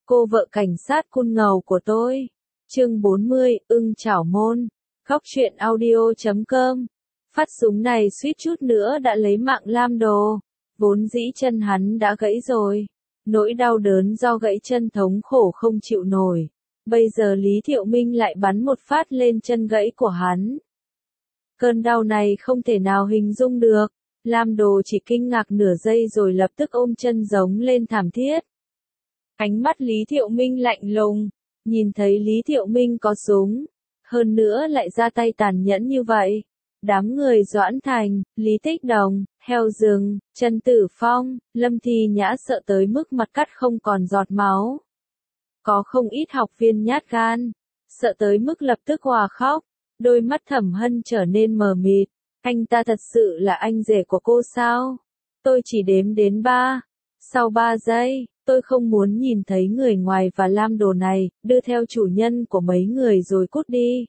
Cô vợ cảnh sát cun ngầu của tôi. Chương 40, ưng chảo môn. Góc truyện audio.com. Phát súng này suýt chút nữa đã lấy mạng Lam Đồ. Vốn dĩ chân hắn đã gãy rồi. Nỗi đau đớn do gãy chân thống khổ không chịu nổi. Bây giờ Lý Thiệu Minh lại bắn một phát lên chân gãy của hắn. Cơn đau này không thể nào hình dung được. Lam Đồ chỉ kinh ngạc nửa giây rồi lập tức ôm chân giống lên thảm thiết. Ánh mắt Lý Thiệu Minh lạnh lùng, nhìn thấy Lý Thiệu Minh có súng, hơn nữa lại ra tay tàn nhẫn như vậy. Đám người Doãn Thành, Lý Tích Đồng, Heo Rừng, Trần Tử Phong, Lâm Thi Nhã sợ tới mức mặt cắt không còn giọt máu. Có không ít học viên nhát gan, sợ tới mức lập tức òa khóc, đôi mắt Thẩm Hân trở nên mờ mịt. Anh ta thật sự là anh rể của cô sao? Tôi chỉ đếm đến 3. Sau 3 giây, tôi không muốn nhìn thấy người ngoài và Lam Đồ này, đưa theo chủ nhân của mấy người rồi cút đi.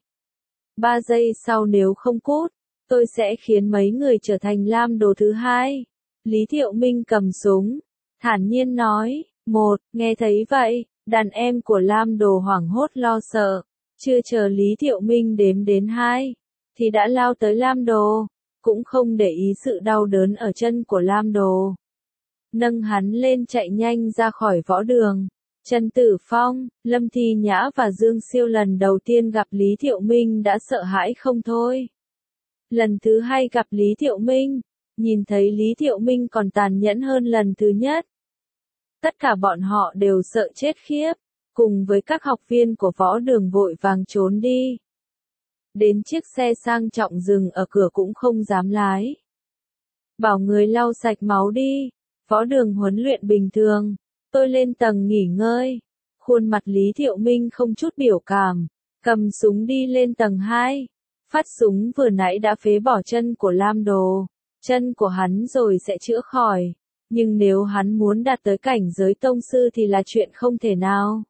3 giây sau nếu không cút, tôi sẽ khiến mấy người trở thành Lam Đồ thứ hai. Lý Thiệu Minh cầm súng, thản nhiên nói. Nghe thấy vậy, đàn em của Lam Đồ hoảng hốt lo sợ. Chưa chờ Lý Thiệu Minh đếm đến 2, thì đã lao tới Lam Đồ, cũng không để ý sự đau đớn ở chân của Lam Đồ. Nâng hắn lên chạy nhanh ra khỏi võ đường. Trần Tử Phong, Lâm Thi Nhã và Dương Siêu lần đầu tiên gặp Lý Thiệu Minh đã sợ hãi không thôi. Lần thứ hai gặp Lý Thiệu Minh, nhìn thấy Lý Thiệu Minh còn tàn nhẫn hơn lần thứ nhất. Tất cả bọn họ đều sợ chết khiếp, cùng với các học viên của võ đường vội vàng trốn đi. Đến chiếc xe sang trọng dừng ở cửa cũng không dám lái. Bảo người lau sạch máu đi. Võ đường huấn luyện bình thường, tôi lên tầng nghỉ ngơi. Khuôn mặt Lý Thiệu Minh không chút biểu cảm, cầm súng đi lên tầng 2. Phát súng vừa nãy đã phế bỏ chân của Lam Đồ, chân của hắn rồi sẽ chữa khỏi. Nhưng nếu hắn muốn đạt tới cảnh giới tông sư thì là chuyện không thể nào.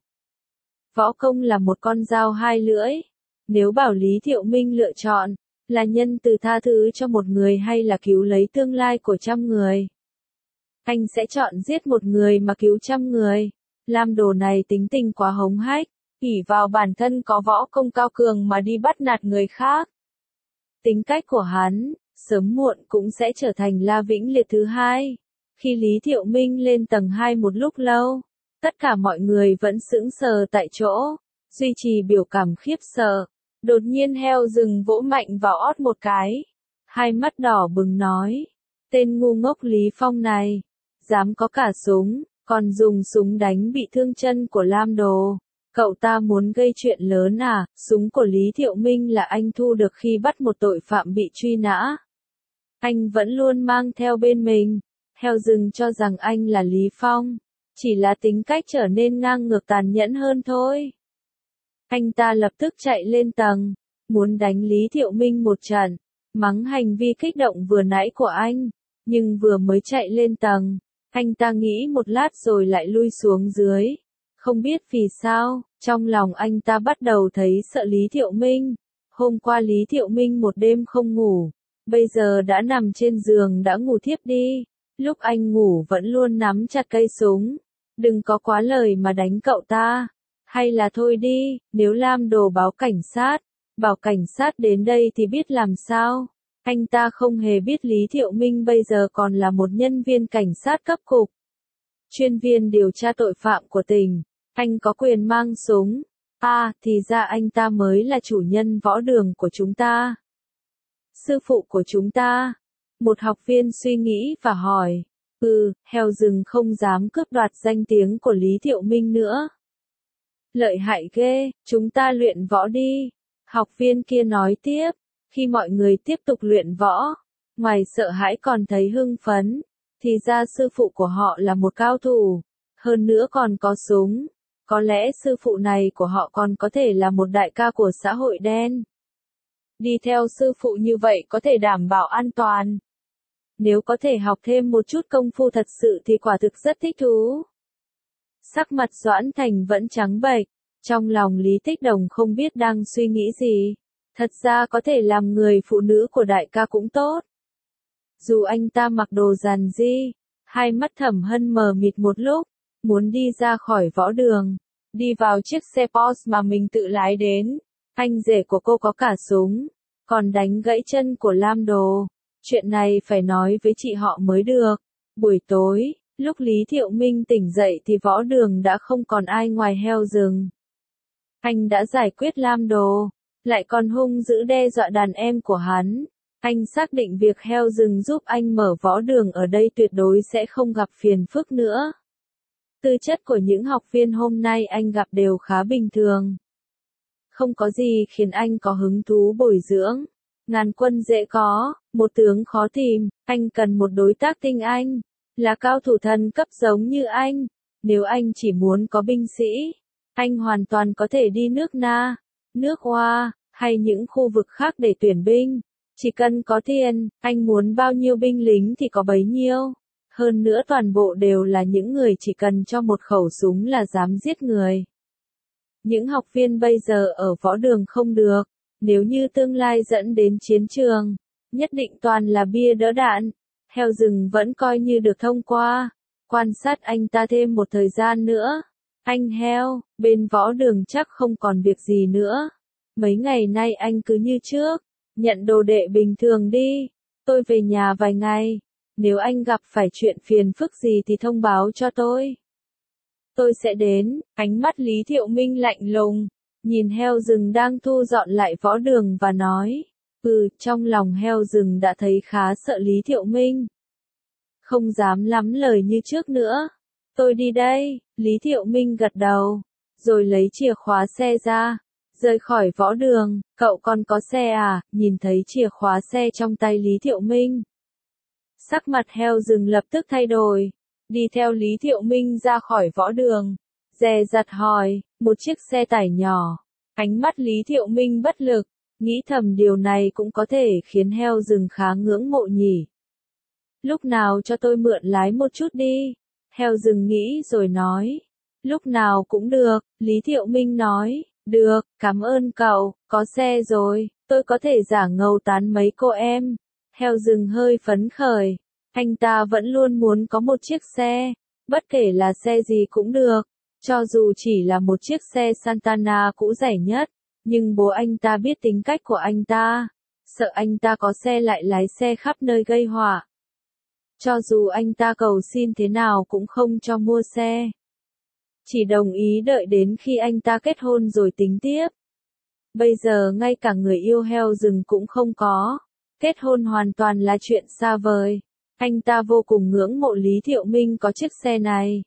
Võ công là một con dao hai lưỡi. Nếu bảo Lý Thiệu Minh lựa chọn, là nhân từ tha thứ cho một người hay là cứu lấy tương lai của trăm người, anh sẽ chọn giết một người mà cứu trăm người. Lam Đồ này tính tình quá hống hách, ỷ vào bản thân có võ công cao cường mà đi bắt nạt người khác. Tính cách của hắn, sớm muộn cũng sẽ trở thành La Vĩnh Liệt thứ hai. Khi Lý Thiệu Minh lên tầng 2 một lúc lâu, tất cả mọi người vẫn sững sờ tại chỗ, duy trì biểu cảm khiếp sợ. Đột nhiên Heo Rừng vỗ mạnh vào ót một cái, hai mắt đỏ bừng nói, tên ngu ngốc Lý Phong này, dám có cả súng, còn dùng súng đánh bị thương chân của Lam Đồ. Cậu ta muốn gây chuyện lớn à? Súng của Lý Thiệu Minh là anh thu được khi bắt một tội phạm bị truy nã. Anh vẫn luôn mang theo bên mình. Heo Rừng cho rằng anh là Lý Phong, chỉ là tính cách trở nên ngang ngược tàn nhẫn hơn thôi. Anh ta lập tức chạy lên tầng, muốn đánh Lý Thiệu Minh một trận, mắng hành vi kích động vừa nãy của anh, nhưng vừa mới chạy lên tầng, anh ta nghĩ một lát rồi lại lui xuống dưới. Không biết vì sao, trong lòng anh ta bắt đầu thấy sợ Lý Thiệu Minh. Hôm qua Lý Thiệu Minh một đêm không ngủ, bây giờ đã nằm trên giường đã ngủ thiếp đi. Lúc anh ngủ vẫn luôn nắm chặt cây súng. Đừng có quá lời mà đánh cậu ta. Hay là thôi đi, nếu Lam Đồ báo cảnh sát, bảo cảnh sát đến đây thì biết làm sao. Anh ta không hề biết Lý Thiệu Minh bây giờ còn là một nhân viên cảnh sát cấp cục. Chuyên viên điều tra tội phạm của tỉnh. Anh có quyền mang súng. Thì ra anh ta mới là chủ nhân võ đường của chúng ta. Sư phụ của chúng ta. Một học viên suy nghĩ và hỏi. Heo Rừng không dám cướp đoạt danh tiếng của Lý Thiệu Minh nữa. Lợi hại ghê, chúng ta luyện võ đi. Học viên kia nói tiếp. Khi mọi người tiếp tục luyện võ, ngoài sợ hãi còn thấy hưng phấn, thì ra sư phụ của họ là một cao thủ, hơn nữa còn có súng. Có lẽ sư phụ này của họ còn có thể là một đại ca của xã hội đen. Đi theo sư phụ như vậy có thể đảm bảo an toàn. Nếu có thể học thêm một chút công phu thật sự thì quả thực rất thích thú. Sắc mặt Doãn Thành vẫn trắng bệch, trong lòng Lý Tích Đồng không biết đang suy nghĩ gì. Thật ra có thể làm người phụ nữ của đại ca cũng tốt. Dù anh ta mặc đồ giản dị, hai mắt Thẩm Hân mờ mịt một lúc, muốn đi ra khỏi võ đường, đi vào chiếc xe Porsche mà mình tự lái đến. Anh rể của cô có cả súng, còn đánh gãy chân của Lam Đồ. Chuyện này phải nói với chị họ mới được. Buổi tối, lúc Lý Thiệu Minh tỉnh dậy thì võ đường đã không còn ai ngoài heo rừng. Anh đã giải quyết Lam Đồ, lại còn hung dữ đe dọa đàn em của hắn. Anh xác định việc heo rừng giúp anh mở võ đường ở đây tuyệt đối sẽ không gặp phiền phức nữa. Tư chất của những học viên hôm nay anh gặp đều khá bình thường. Không có gì khiến anh có hứng thú bồi dưỡng. Ngàn quân dễ có, một tướng khó tìm, anh cần một đối tác tinh anh, là cao thủ thần cấp giống như anh. Nếu anh chỉ muốn có binh sĩ, anh hoàn toàn có thể đi nước Na, nước Hoa, hay những khu vực khác để tuyển binh. Chỉ cần có tiền, anh muốn bao nhiêu binh lính thì có bấy nhiêu. Hơn nữa toàn bộ đều là những người chỉ cần cho một khẩu súng là dám giết người. Những học viên bây giờ ở võ đường không được, nếu như tương lai dẫn đến chiến trường, nhất định toàn là bia đỡ đạn. Heo rừng vẫn coi như được thông qua. Quan sát anh ta thêm một thời gian nữa. Anh heo, bên võ đường chắc không còn việc gì nữa. Mấy ngày nay anh cứ như trước, nhận đồ đệ bình thường đi. Tôi về nhà vài ngày. Nếu anh gặp phải chuyện phiền phức gì thì thông báo cho tôi. Tôi sẽ đến. Ánh mắt Lý Thiệu Minh lạnh lùng, nhìn heo rừng đang thu dọn lại võ đường và nói. Trong lòng heo rừng đã thấy khá sợ Lý Thiệu Minh. Không dám lắm lời như trước nữa. Tôi đi đây, Lý Thiệu Minh gật đầu, rồi lấy chìa khóa xe ra, rời khỏi võ đường. Cậu còn có xe à? Nhìn thấy chìa khóa xe trong tay Lý Thiệu Minh, sắc mặt heo rừng lập tức thay đổi, đi theo Lý Thiệu Minh ra khỏi võ đường, dè dặt hỏi, một chiếc xe tải nhỏ. Ánh mắt Lý Thiệu Minh bất lực, nghĩ thầm điều này cũng có thể khiến heo rừng khá ngưỡng mộ nhỉ. Lúc nào cho tôi mượn lái một chút đi. Heo rừng nghĩ rồi nói. Lúc nào cũng được, Lý Thiệu Minh nói. Được, cảm ơn cậu, có xe rồi, tôi có thể giả ngầu tán mấy cô em. Heo rừng hơi phấn khởi. Anh ta vẫn luôn muốn có một chiếc xe, bất kể là xe gì cũng được. Cho dù chỉ là một chiếc xe Santana cũ rẻ nhất, nhưng bố anh ta biết tính cách của anh ta, sợ anh ta có xe lại lái xe khắp nơi gây họa. Cho dù anh ta cầu xin thế nào cũng không cho mua xe. Chỉ đồng ý đợi đến khi anh ta kết hôn rồi tính tiếp. Bây giờ ngay cả người yêu heo rừng cũng không có. Kết hôn hoàn toàn là chuyện xa vời. Anh ta vô cùng ngưỡng mộ Lý Thiệu Minh có chiếc xe này.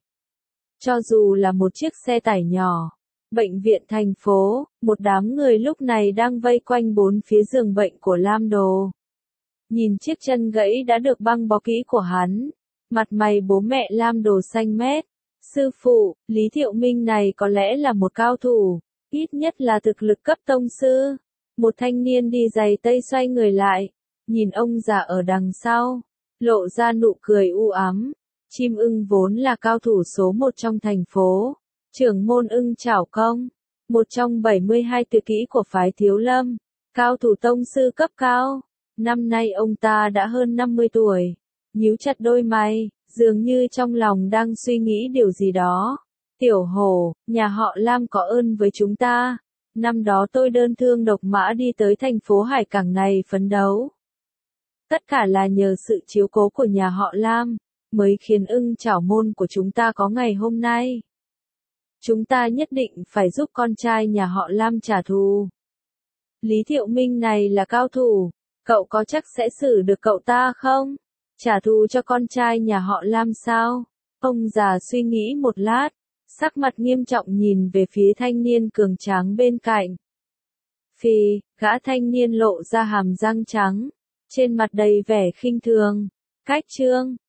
Cho dù là một chiếc xe tải nhỏ. Bệnh viện thành phố, một đám người lúc này đang vây quanh bốn phía giường bệnh của Lam Đồ. Nhìn chiếc chân gãy đã được băng bó kỹ của hắn, mặt mày bố mẹ Lam Đồ xanh mét. Sư phụ, Lý Thiệu Minh này có lẽ là một cao thủ, ít nhất là thực lực cấp tông sư. Một thanh niên đi giày tây xoay người lại, nhìn ông già ở đằng sau, lộ ra nụ cười u ám. Chim ưng vốn là cao thủ số 1 trong thành phố, trưởng môn Ưng Chảo Công, một trong 72 tuyệt kỹ của phái Thiếu Lâm, cao thủ tông sư cấp cao. Năm nay ông ta đã hơn 50 tuổi, nhíu chặt đôi mày, dường như trong lòng đang suy nghĩ điều gì đó. Tiểu Hổ, nhà họ Lam có ơn với chúng ta. Năm đó tôi đơn thương độc mã đi tới thành phố Hải Cảng này phấn đấu. Tất cả là nhờ sự chiếu cố của nhà họ Lam, mới khiến Ưng Chảo môn của chúng ta có ngày hôm nay. Chúng ta nhất định phải giúp con trai nhà họ Lam trả thù. Lý Thiệu Minh này là cao thủ, cậu có chắc sẽ xử được cậu ta không? Trả thù cho con trai nhà họ Lam sao? Ông già suy nghĩ một lát, sắc mặt nghiêm trọng nhìn về phía thanh niên cường tráng bên cạnh. Phì, gã thanh niên lộ ra hàm răng trắng, trên mặt đầy vẻ khinh thường. Cách chương